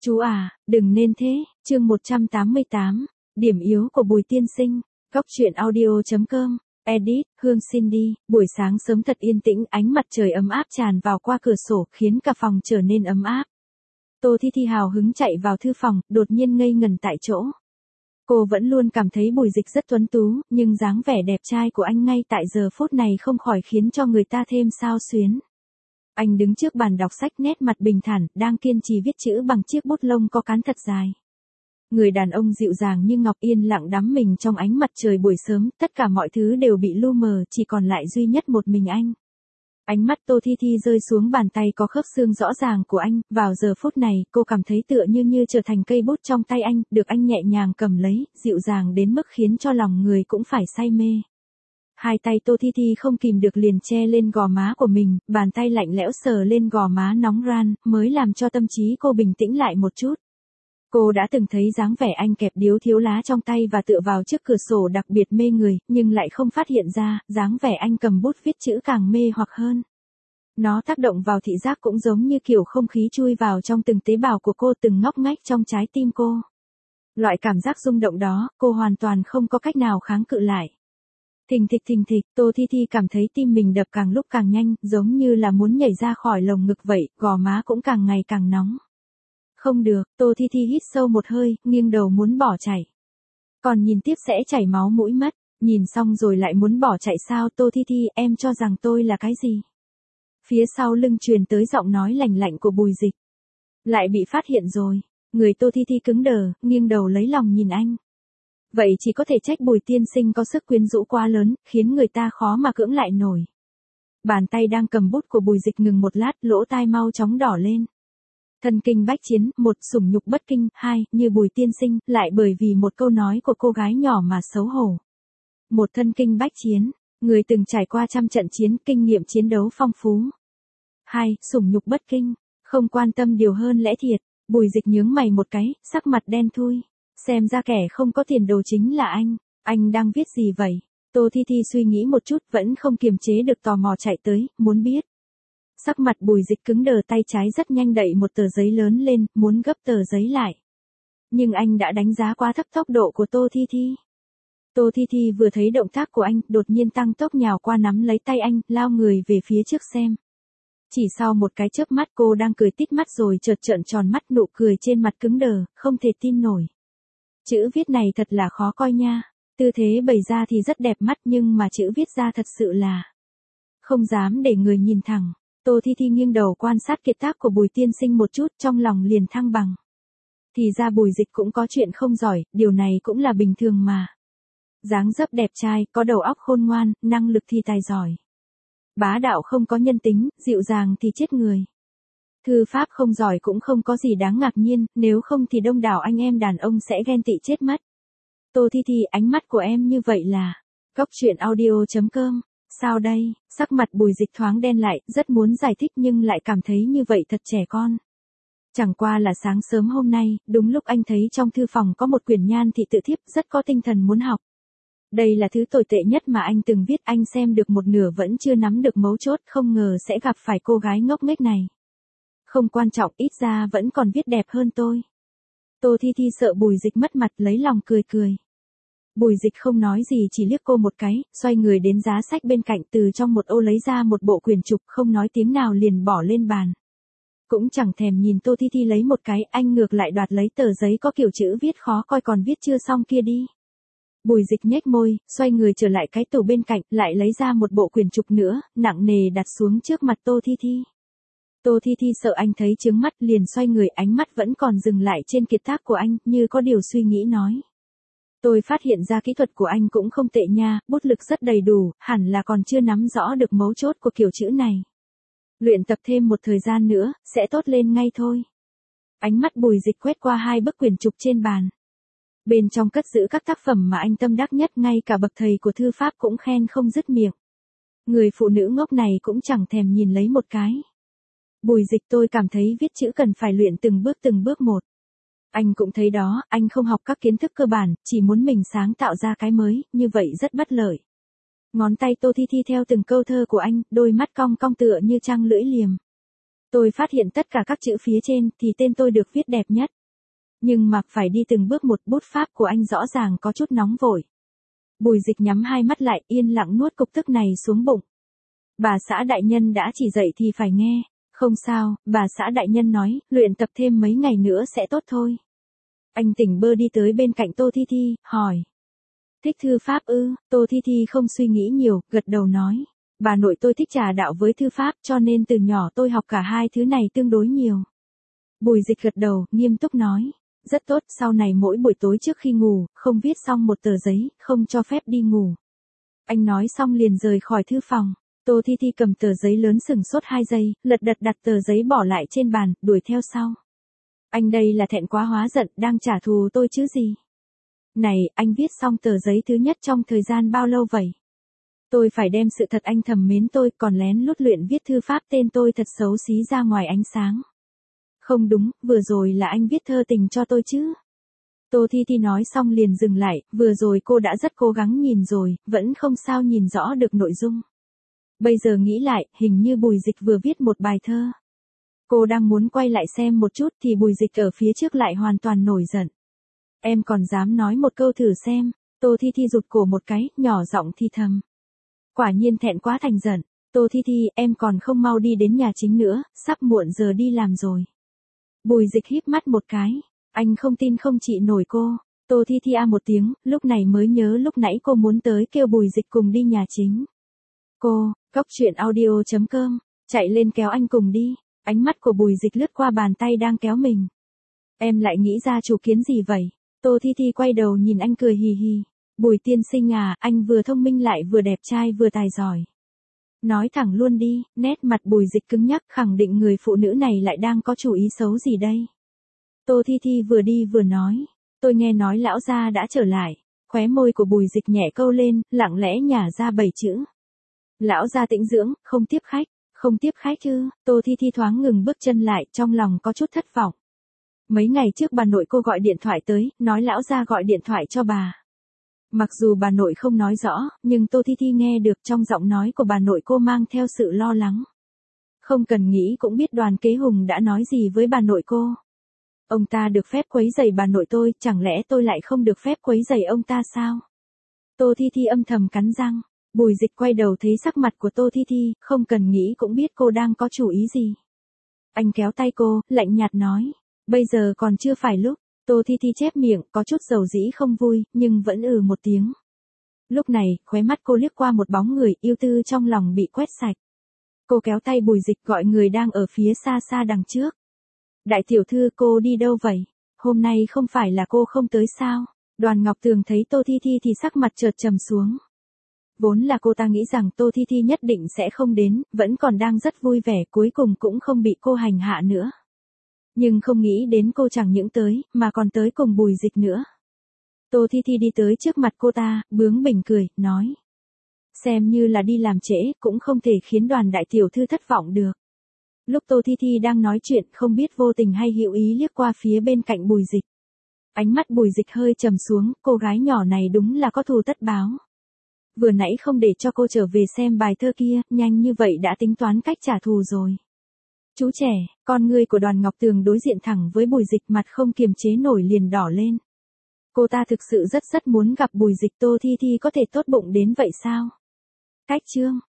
Chú à, đừng nên thế, chương 188, điểm yếu của Bùi Tiên Sinh, góc truyện audio.com, edit, Hương Cindy, buổi sáng sớm thật yên tĩnh, ánh mặt trời ấm áp tràn vào qua cửa sổ, khiến cả phòng trở nên ấm áp. Tô Thi Thi hào hứng chạy vào thư phòng, đột nhiên ngây ngẩn tại chỗ. Cô vẫn luôn cảm thấy Bùi Dịch rất tuấn tú, nhưng dáng vẻ đẹp trai của anh ngay tại giờ phút này không khỏi khiến cho người ta thêm xao xuyến. Anh đứng trước bàn đọc sách nét mặt bình thản, đang kiên trì viết chữ bằng chiếc bút lông có cán thật dài. Người đàn ông dịu dàng như ngọc yên lặng đắm mình trong ánh mặt trời buổi sớm, tất cả mọi thứ đều bị lu mờ, chỉ còn lại duy nhất một mình anh. Ánh mắt Tô Thi Thi rơi xuống bàn tay có khớp xương rõ ràng của anh, vào giờ phút này, cô cảm thấy tựa như trở thành cây bút trong tay anh, được anh nhẹ nhàng cầm lấy, dịu dàng đến mức khiến cho lòng người cũng phải say mê. Hai tay Tô Thi Thi không kìm được liền che lên gò má của mình, bàn tay lạnh lẽo sờ lên gò má nóng ran, mới làm cho tâm trí cô bình tĩnh lại một chút. Cô đã từng thấy dáng vẻ anh kẹp điếu thiếu lá trong tay và tựa vào trước cửa sổ đặc biệt mê người, nhưng lại không phát hiện ra, dáng vẻ anh cầm bút viết chữ càng mê hoặc hơn. Nó tác động vào thị giác cũng giống như kiểu không khí chui vào trong từng tế bào của cô, từng ngóc ngách trong trái tim cô. Loại cảm giác rung động đó, cô hoàn toàn không có cách nào kháng cự lại. Thình thịch, Tô Thi Thi cảm thấy tim mình đập càng lúc càng nhanh, giống như là muốn nhảy ra khỏi lồng ngực vậy, gò má cũng càng ngày càng nóng. Không được, Tô Thi Thi hít sâu một hơi, nghiêng đầu muốn bỏ chạy. Còn nhìn tiếp sẽ chảy máu mũi mất, nhìn xong rồi lại muốn bỏ chạy sao? Tô Thi Thi, em cho rằng tôi là cái gì? Phía sau lưng truyền tới giọng nói lạnh lạnh của Bùi Dịch. Lại bị phát hiện rồi, người Tô Thi Thi cứng đờ, nghiêng đầu lấy lòng nhìn anh. Vậy chỉ có thể trách Bùi Tiên Sinh có sức quyến rũ quá lớn, khiến người ta khó mà cưỡng lại nổi. Bàn tay đang cầm bút của Bùi Dịch ngừng một lát, lỗ tai mau chóng đỏ lên. Thân kinh bách chiến, một sủng nhục bất kinh, hai, như Bùi Tiên Sinh, lại bởi vì một câu nói của cô gái nhỏ mà xấu hổ. Một thân kinh bách chiến, người từng trải qua trăm trận chiến, kinh nghiệm chiến đấu phong phú. Hai, sủng nhục bất kinh, không quan tâm điều hơn lẽ thiệt. Bùi Dịch nhướng mày một cái, sắc mặt đen thui. Xem ra kẻ không có tiền đồ chính là anh đang viết gì vậy? Tô Thi Thi suy nghĩ một chút, vẫn không kiềm chế được tò mò chạy tới, muốn biết. Sắc mặt Bùi Dịch cứng đờ, tay trái rất nhanh đậy một tờ giấy lớn lên, muốn gấp tờ giấy lại. Nhưng anh đã đánh giá quá thấp tốc độ của Tô Thi Thi. Tô Thi Thi vừa thấy động tác của anh, đột nhiên tăng tốc nhào qua nắm lấy tay anh, lao người về phía trước xem. Chỉ sau một cái chớp mắt cô đang cười tít mắt rồi chợt trợn tròn mắt, nụ cười trên mặt cứng đờ, không thể tin nổi. Chữ viết này thật là khó coi nha, tư thế bày ra thì rất đẹp mắt nhưng mà chữ viết ra thật sự là không dám để người nhìn thẳng. Tô Thi Thi nghiêng đầu quan sát kiệt tác của Bùi Tiên Sinh một chút, trong lòng liền thăng bằng. Thì ra Bùi Dịch cũng có chuyện không giỏi, điều này cũng là bình thường mà. Dáng dấp đẹp trai, có đầu óc khôn ngoan, năng lực thì tài giỏi. Bá đạo không có nhân tính, dịu dàng thì chết người. Thư pháp không giỏi cũng không có gì đáng ngạc nhiên, nếu không thì đông đảo anh em đàn ông sẽ ghen tị chết mất. Tô Thi Thi, ánh mắt của em như vậy là... Góc truyện audio.com. Sao đây? Sắc mặt Bùi Dịch thoáng đen lại, rất muốn giải thích nhưng lại cảm thấy như vậy thật trẻ con. Chẳng qua là sáng sớm hôm nay, đúng lúc anh thấy trong thư phòng có một quyển nhan thị tự thiếp, rất có tinh thần muốn học. Đây là thứ tồi tệ nhất mà anh từng viết, anh xem được một nửa vẫn chưa nắm được mấu chốt, không ngờ sẽ gặp phải cô gái ngốc nghếch này. Không quan trọng, ít ra vẫn còn viết đẹp hơn tôi. Tô Thi Thi sợ Bùi Dịch mất mặt, lấy lòng cười. Bùi Dịch không nói gì, chỉ liếc cô một cái, xoay người đến giá sách bên cạnh, từ trong một ô lấy ra một bộ quyển trục, không nói tiếng nào liền bỏ lên bàn. Cũng chẳng thèm nhìn Tô Thi Thi lấy một cái, anh ngược lại đoạt lấy tờ giấy có kiểu chữ viết khó coi còn viết chưa xong kia đi. Bùi Dịch nhếch môi, xoay người trở lại cái tủ bên cạnh, lại lấy ra một bộ quyển trục nữa, nặng nề đặt xuống trước mặt Tô Thi Thi. Tô Thi Thi sợ anh thấy chướng mắt, liền xoay người, ánh mắt vẫn còn dừng lại trên kiệt tác của anh, như có điều suy nghĩ nói. Tôi phát hiện ra kỹ thuật của anh cũng không tệ nha, bút lực rất đầy đủ, hẳn là còn chưa nắm rõ được mấu chốt của kiểu chữ này. Luyện tập thêm một thời gian nữa, sẽ tốt lên ngay thôi. Ánh mắt Bùi Dịch quét qua hai bức quyển trục trên bàn. Bên trong cất giữ các tác phẩm mà anh tâm đắc nhất, ngay cả bậc thầy của thư pháp cũng khen không dứt miệng. Người phụ nữ ngốc này cũng chẳng thèm nhìn lấy một cái. Bùi Dịch, tôi cảm thấy viết chữ cần phải luyện từng bước một. Anh cũng thấy đó, anh không học các kiến thức cơ bản, chỉ muốn mình sáng tạo ra cái mới, như vậy rất bất lợi. Ngón tay Tô Thi Thi theo từng câu thơ của anh, đôi mắt cong cong tựa như trăng lưỡi liềm. Tôi phát hiện tất cả các chữ phía trên thì tên tôi được viết đẹp nhất. Nhưng mà phải đi từng bước một, bút pháp của anh rõ ràng có chút nóng vội. Bùi Dịch nhắm hai mắt lại, yên lặng nuốt cục tức này xuống bụng. Bà xã đại nhân đã chỉ dạy thì phải nghe. Không sao, bà xã đại nhân nói, luyện tập thêm mấy ngày nữa sẽ tốt thôi. Anh tỉnh bơ đi tới bên cạnh Tô Thi Thi, hỏi. Thích thư pháp ư? Tô Thi Thi không suy nghĩ nhiều, gật đầu nói. Bà nội tôi thích trà đạo với thư pháp cho nên từ nhỏ tôi học cả hai thứ này tương đối nhiều. Bùi Dịch gật đầu, nghiêm túc nói. Rất tốt, sau này mỗi buổi tối trước khi ngủ, không viết xong một tờ giấy, không cho phép đi ngủ. Anh nói xong liền rời khỏi thư phòng. Tô Thi Thi cầm tờ giấy lớn sửng sốt 2 giây, lật đật đặt tờ giấy bỏ lại trên bàn, đuổi theo sau. Anh đây là thẹn quá hóa giận, đang trả thù tôi chứ gì? Này, anh viết xong tờ giấy thứ nhất trong thời gian bao lâu vậy? Tôi phải đem sự thật anh thầm mến tôi còn lén lút luyện viết thư pháp tên tôi thật xấu xí ra ngoài ánh sáng. Không đúng, vừa rồi là anh viết thơ tình cho tôi chứ. Tô Thi Thi nói xong liền dừng lại, vừa rồi cô đã rất cố gắng nhìn rồi, vẫn không sao nhìn rõ được nội dung. Bây giờ nghĩ lại, hình như Bùi Dịch vừa viết một bài thơ. Cô đang muốn quay lại xem một chút thì Bùi Dịch ở phía trước lại hoàn toàn nổi giận. Em còn dám nói một câu thử xem. Tô Thi Thi rụt cổ một cái, nhỏ giọng thì thầm. Quả nhiên thẹn quá thành giận. Tô Thi Thi, em còn không mau đi đến nhà chính nữa, sắp muộn giờ đi làm rồi. Bùi Dịch híp mắt một cái. Anh không tin không trị nổi cô. Tô Thi Thi một tiếng, lúc này mới nhớ lúc nãy cô muốn tới kêu Bùi Dịch cùng đi nhà chính. Cô, Cốc.audio.com, chạy lên kéo anh cùng đi. Ánh mắt của Bùi Dịch lướt qua bàn tay đang kéo mình. Em lại nghĩ ra chủ kiến gì vậy? Tô Thi Thi quay đầu nhìn anh cười hì hì. Bùi tiên sinh à, anh vừa thông minh lại vừa đẹp trai vừa tài giỏi. Nói thẳng luôn đi, nét mặt Bùi Dịch cứng nhắc khẳng định người phụ nữ này lại đang có chủ ý xấu gì đây. Tô Thi Thi vừa đi vừa nói, tôi nghe nói lão gia đã trở lại. Khóe môi của Bùi Dịch nhẹ câu lên, lặng lẽ nhả ra 7 chữ. Lão gia tĩnh dưỡng, không tiếp khách, không tiếp khách chứ. Tô Thi Thi thoáng ngừng bước chân lại, trong lòng có chút thất vọng. Mấy ngày trước bà nội cô gọi điện thoại tới, nói lão gia gọi điện thoại cho bà. Mặc dù bà nội không nói rõ, nhưng Tô Thi Thi nghe được trong giọng nói của bà nội cô mang theo sự lo lắng. Không cần nghĩ cũng biết Đoàn Kế Hùng đã nói gì với bà nội cô. Ông ta được phép quấy rầy bà nội tôi, chẳng lẽ tôi lại không được phép quấy rầy ông ta sao? Tô Thi Thi âm thầm cắn răng. Bùi Dịch quay đầu thấy sắc mặt của Tô Thi Thi, không cần nghĩ cũng biết cô đang có chủ ý gì. Anh kéo tay cô, lạnh nhạt nói. Bây giờ còn chưa phải lúc. Tô Thi Thi chép miệng, có chút dầu dĩ không vui, nhưng vẫn một tiếng. Lúc này, khóe mắt cô liếc qua một bóng người, yêu tư trong lòng bị quét sạch. Cô kéo tay Bùi Dịch gọi người đang ở phía xa xa đằng trước. Đại tiểu thư, cô đi đâu vậy? Hôm nay không phải là cô không tới sao? Đoàn Ngọc Tường thấy Tô Thi Thi thì sắc mặt chợt trầm xuống. Vốn là cô ta nghĩ rằng Tô Thi Thi nhất định sẽ không đến, vẫn còn đang rất vui vẻ, cuối cùng cũng không bị cô hành hạ nữa. Nhưng không nghĩ đến cô chẳng những tới, mà còn tới cùng Bùi Dịch nữa. Tô Thi Thi đi tới trước mặt cô ta, bướng bỉnh cười, nói. Xem như là đi làm trễ, cũng không thể khiến Đoàn đại tiểu thư thất vọng được. Lúc Tô Thi Thi đang nói chuyện, không biết vô tình hay hữu ý liếc qua phía bên cạnh Bùi Dịch. Ánh mắt Bùi Dịch hơi trầm xuống, cô gái nhỏ này đúng là có thù tất báo. Vừa nãy không để cho cô trở về xem bài thơ kia, nhanh như vậy đã tính toán cách trả thù rồi. Chú trẻ, con ngươi của Đoàn Ngọc Tường đối diện thẳng với Bùi Dịch, mặt không kiềm chế nổi liền đỏ lên. Cô ta thực sự rất muốn gặp Bùi Dịch. Tô Thi Thi có thể tốt bụng đến vậy sao? Cách chương